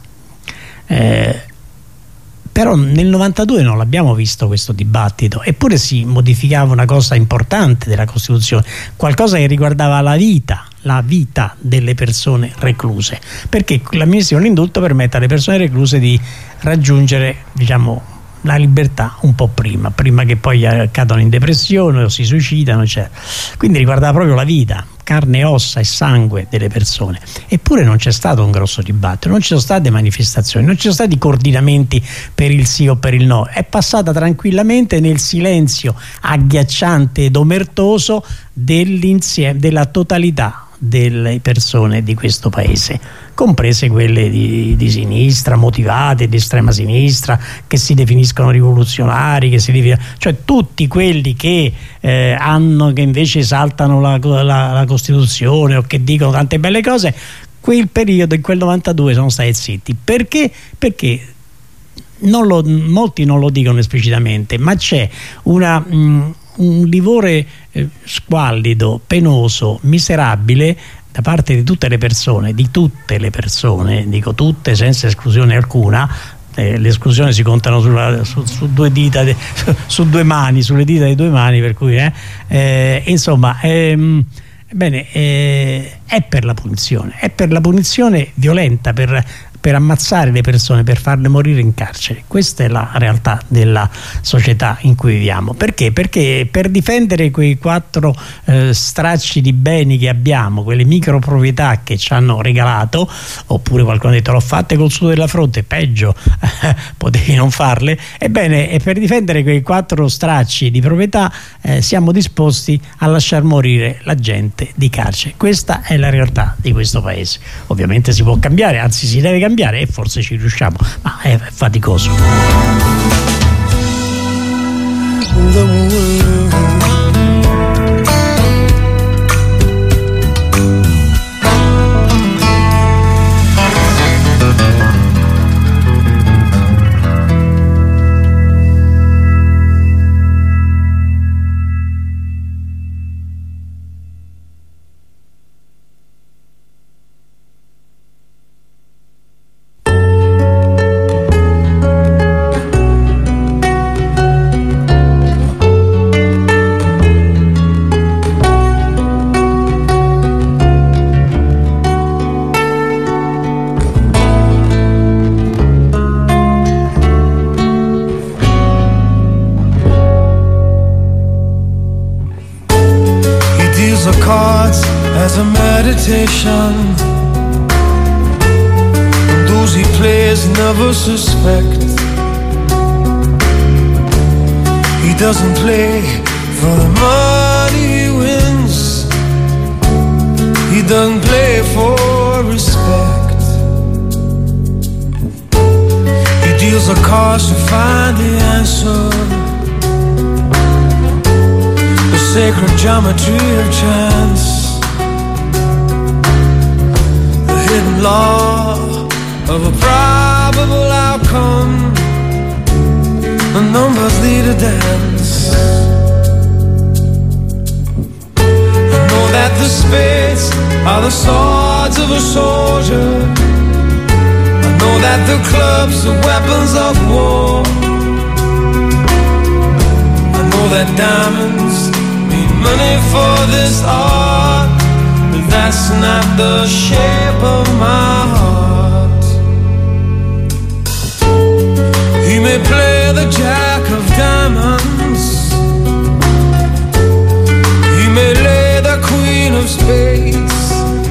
Però nel 92 non l'abbiamo visto questo dibattito, eppure si modificava una cosa importante della Costituzione, qualcosa che riguardava la vita delle persone recluse, perché l'amnistia o l'indulto permette alle persone recluse di raggiungere, diciamo, la libertà un po' prima che poi cadano in depressione o si suicidano, eccetera. Quindi riguardava proprio la vita, carne, ossa e sangue delle persone. Eppure non c'è stato un grosso dibattito, non ci sono state manifestazioni, non ci sono stati coordinamenti per il sì o per il no. È passata tranquillamente nel silenzio agghiacciante ed omertoso della totalità delle persone di questo paese, comprese quelle di sinistra, motivate, di estrema sinistra, che si definiscono rivoluzionari, cioè tutti quelli che invece esaltano la Costituzione o che dicono tante belle cose. Quel periodo, in quel 92, sono stati zitti. Perché? Perché molti non lo dicono esplicitamente, ma c'è un livore squallido, penoso, miserabile da parte di tutte le persone, dico tutte senza esclusione alcuna. Le esclusioni si contano su due dita, su due mani, sulle dita di due mani, per cui insomma, bene, è per la punizione violenta, per ammazzare le persone, per farle morire in carcere. Questa è la realtà della società in cui viviamo. Perché? Perché per difendere quei 4 stracci di beni che abbiamo, quelle microproprietà che ci hanno regalato, oppure qualcuno ha detto l'ho fatte col sudo della fronte, peggio, potevi non farle, ebbene, per difendere quei 4 stracci di proprietà siamo disposti a lasciar morire la gente di carcere. Questa è la realtà di questo paese. Ovviamente si può cambiare, anzi si deve cambiare, e forse ci riusciamo, ma è faticoso. temptation, and those he plays never suspect. He doesn't play for the money he wins, he doesn't play for respect. He deals the cards to find the answer, the sacred geometry of chance, the hidden law of a probable outcome. The numbers lead a dance. I know that the spades are the swords of a soldier. I know that the clubs are weapons of war. I know that diamonds need money for this art, but that's not the shape of my heart. He may play the jack of diamonds, he may lay the queen of spades,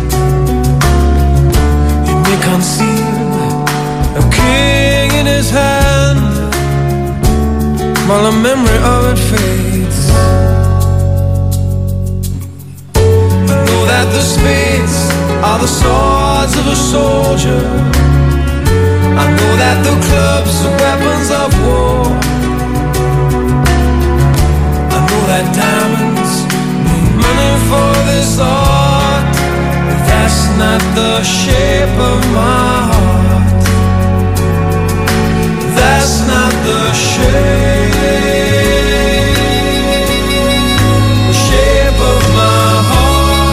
he may conceal a king in his hand while the memory of it fades. I know that the spades are the swords of a soldier. I know that the clubs are weapons of war. I know that diamonds need money for this art, but that's not the shape of my heart. That's not the shape of my heart.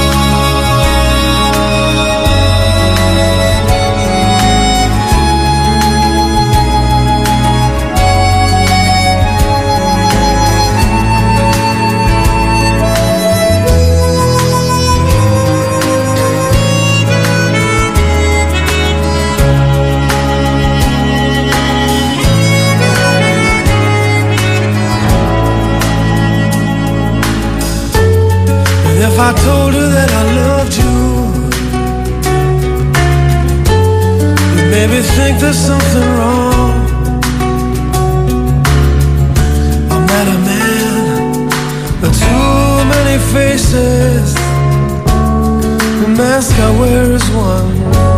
If I told her that I loved you, you'd maybe think there's something wrong. I'm not a man with too many faces, the mask I wear is one.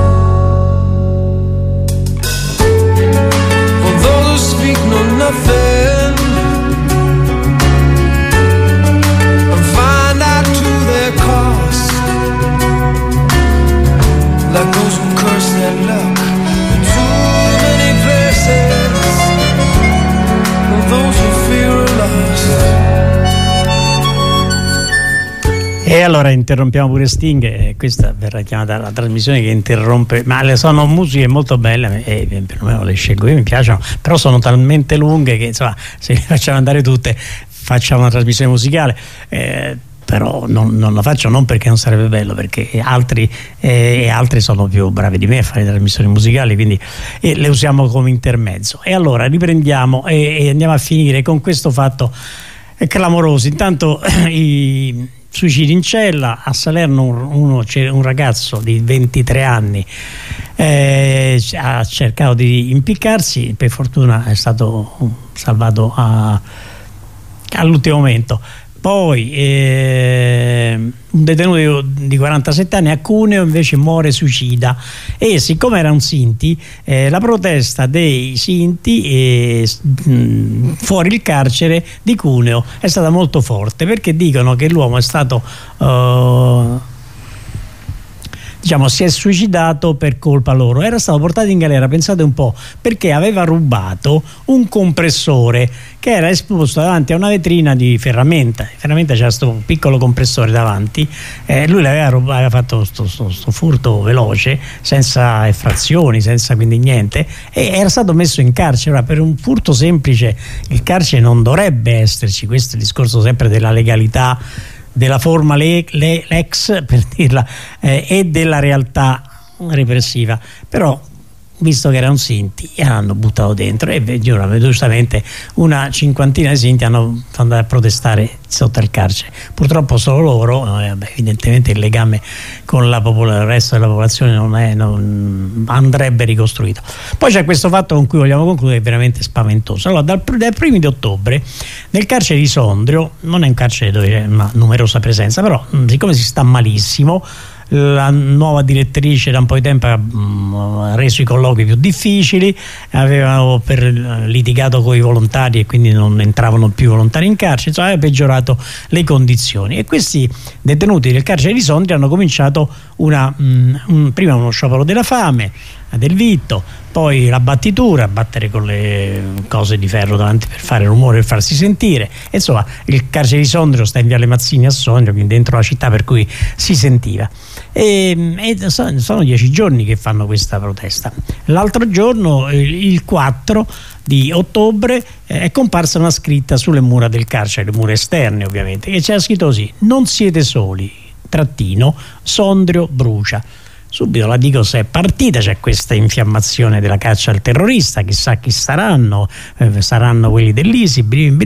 For those who speak know nothing and find out to their cost, like those who curse their luck in too many places, and those who fear are lost. E allora interrompiamo pure Sting, questa verrà chiamata la trasmissione che interrompe, ma le sono musiche molto belle e perlomeno le scelgo io, mi piacciono, però sono talmente lunghe che insomma se le facciamo andare tutte facciamo una trasmissione musicale. Però non la faccio non perché non sarebbe bello, perché altri sono più bravi di me a fare trasmissioni musicali, quindi le usiamo come intermezzo. E allora riprendiamo e andiamo a finire con questo fatto clamoroso. Intanto i suicidi in cella a Salerno, c'è un ragazzo di 23 anni ha cercato di impiccarsi, per fortuna è stato salvato all'ultimo momento. Poi un detenuto di 47 anni a Cuneo invece muore suicida, e siccome era un Sinti, la protesta dei Sinti fuori il carcere di Cuneo è stata molto forte, perché dicono che l'uomo è stato si è suicidato per colpa loro. Era stato portato in galera, pensate un po', perché aveva rubato un compressore che era esposto davanti a una vetrina di ferramenta. In ferramenta c'era questo piccolo compressore davanti, lui aveva fatto questo furto veloce, senza effrazioni, senza quindi niente, e era stato messo in carcere. Ora, per un furto semplice il carcere non dovrebbe esserci, questo è il discorso sempre della legalità, della forma lex, per dirla, e della realtà repressiva. Però visto che erano sinti, e hanno buttato dentro, e giustamente una cinquantina di sinti hanno andato a protestare sotto il carcere. Purtroppo solo loro, evidentemente il legame con il resto della popolazione non andrebbe ricostruito. Poi c'è questo fatto con cui vogliamo concludere, che è veramente spaventoso. Allora, dai primi di ottobre nel carcere di Sondrio, non è un carcere dove c'è una numerosa presenza, però siccome si sta malissimo, la nuova direttrice da un po' di tempo ha reso i colloqui più difficili, avevano litigato con i volontari e quindi non entravano più volontari in carcere, insomma aveva peggiorato le condizioni, e questi detenuti del carcere di Sondrio hanno cominciato prima uno sciopero della fame, del vitto, poi la battitura, battere con le cose di ferro davanti per fare rumore e farsi sentire. Insomma, il carcere di Sondrio sta in Viale Mazzini a Sondrio, quindi dentro la città, per cui si sentiva. E sono 10 giorni che fanno questa protesta. L'altro giorno, il 4 di ottobre, è comparsa una scritta sulle mura del carcere, le mura esterne ovviamente, che c'era scritto così: non siete soli, Sondrio brucia. Subito la Digos è partita, c'è questa infiammazione della caccia al terrorista, chissà chi saranno quelli dell'ISI,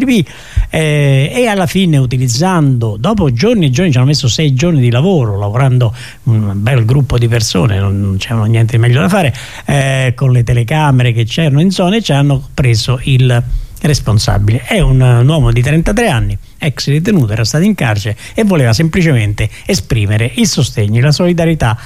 e alla fine, utilizzando, dopo giorni e giorni, ci hanno messo 6 giorni di lavoro, lavorando un bel gruppo di persone, non c'erano niente di meglio da fare, con le telecamere che c'erano in zona, e ci hanno preso il responsabile. È un uomo di 33 anni, ex detenuto, era stato in carcere e voleva semplicemente esprimere il sostegno e la solidarietà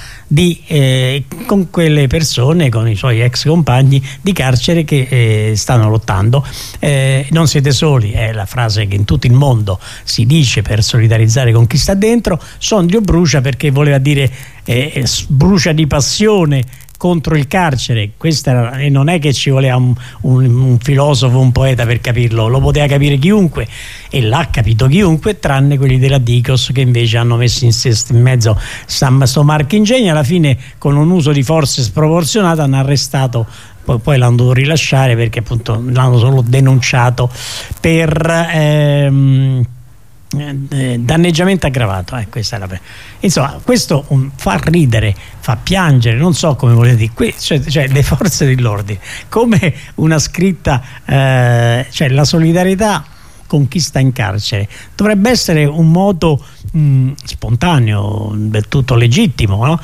con quelle persone, con i suoi ex compagni di carcere che stanno lottando. Non siete soli è la frase che in tutto il mondo si dice per solidarizzare con chi sta dentro. Sondrio brucia perché voleva dire brucia di passione contro il carcere. E non è che ci voleva un filosofo, un poeta per capirlo, lo poteva capire chiunque, e l'ha capito chiunque, tranne quelli della Digos, che invece hanno messo in mezzo sto Marchingegno. Alla fine, con un uso di forze sproporzionato, hanno arrestato, poi l'hanno dovuto rilasciare perché appunto l'hanno solo denunciato per danneggiamento aggravato. Questa è insomma, questo fa ridere, fa piangere, non so come volete dire, cioè le forze dell'ordine, come una scritta, cioè la solidarietà con chi sta in carcere dovrebbe essere un modo spontaneo, del tutto legittimo, no?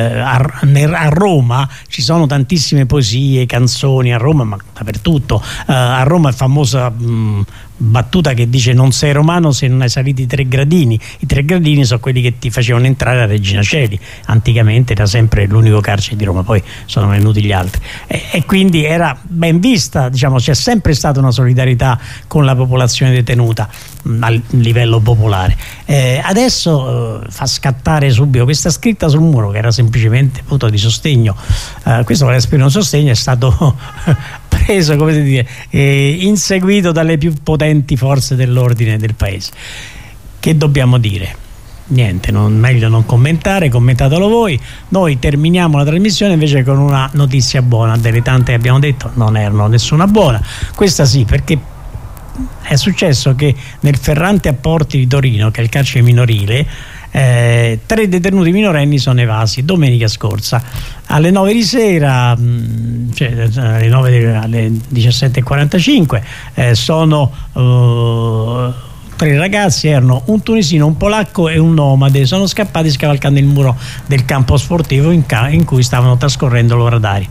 A Roma ci sono tantissime poesie, canzoni, a Roma, ma dappertutto. A Roma è famosa battuta che dice: non sei romano se non hai salito i 3 gradini. I 3 gradini sono quelli che ti facevano entrare a Regina Coeli. Anticamente era sempre l'unico carcere di Roma, poi sono venuti gli altri, e quindi era ben vista, diciamo, c'è sempre stata una solidarietà con la popolazione detenuta a livello popolare. Adesso fa scattare subito questa scritta sul muro, che era semplicemente appunto di sostegno. Questo per esprimere un sostegno è stato preso, come si dice, inseguito dalle più potenti forze dell'ordine del paese. Che dobbiamo dire? Niente, meglio non commentare, commentatelo voi. Noi terminiamo la trasmissione invece con una notizia buona. Delle tante che abbiamo detto non erano nessuna buona, questa sì, perché è successo che nel Ferrante a Porti di Torino, che è il carcere minorile, 3 detenuti minorenni sono evasi domenica scorsa alle 9 di sera, cioè alle 17:45. Sono 3 ragazzi, erano un tunisino, un polacco e un nomade. Sono scappati scavalcando il muro del campo sportivo in cui stavano trascorrendo l'ora d'aria.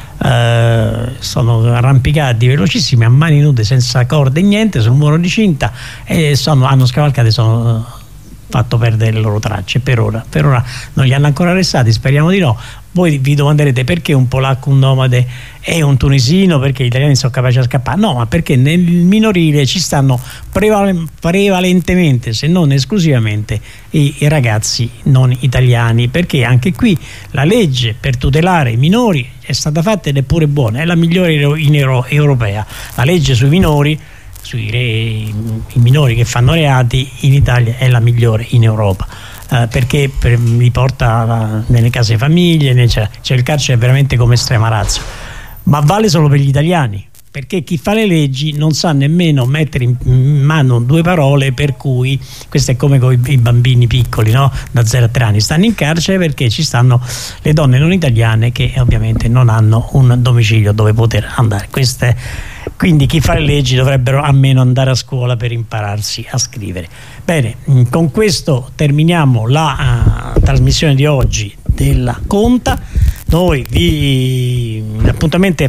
Sono arrampicati velocissimi a mani nude, senza corde e niente, sul muro di cinta, e hanno scavalcato e sono fatto perdere le loro tracce. Per ora non li hanno ancora arrestati, speriamo di no. Voi vi domanderete perché un polacco, un nomade e un tunisino, perché gli italiani sono capaci a scappare. No, ma perché nel minorile ci stanno prevalentemente, se non esclusivamente, i ragazzi non italiani, perché anche qui la legge per tutelare i minori è stata fatta ed è pure buona, è la migliore europea. La legge sui minori, i minori che fanno reati in Italia, è la migliore in Europa, perché li porta nelle case famiglie, c'è il carcere veramente come estrema razza, ma vale solo per gli italiani. perché chi fa le leggi non sa nemmeno mettere in mano due parole, per cui questo è come con i bambini piccoli, no? Da 0 a 3 anni stanno in carcere perché ci stanno le donne non italiane che ovviamente non hanno un domicilio dove poter andare. Quindi chi fa le leggi dovrebbero almeno andare a scuola per impararsi a scrivere. Bene, con questo terminiamo la trasmissione di oggi della Conta. Noi l'appuntamento è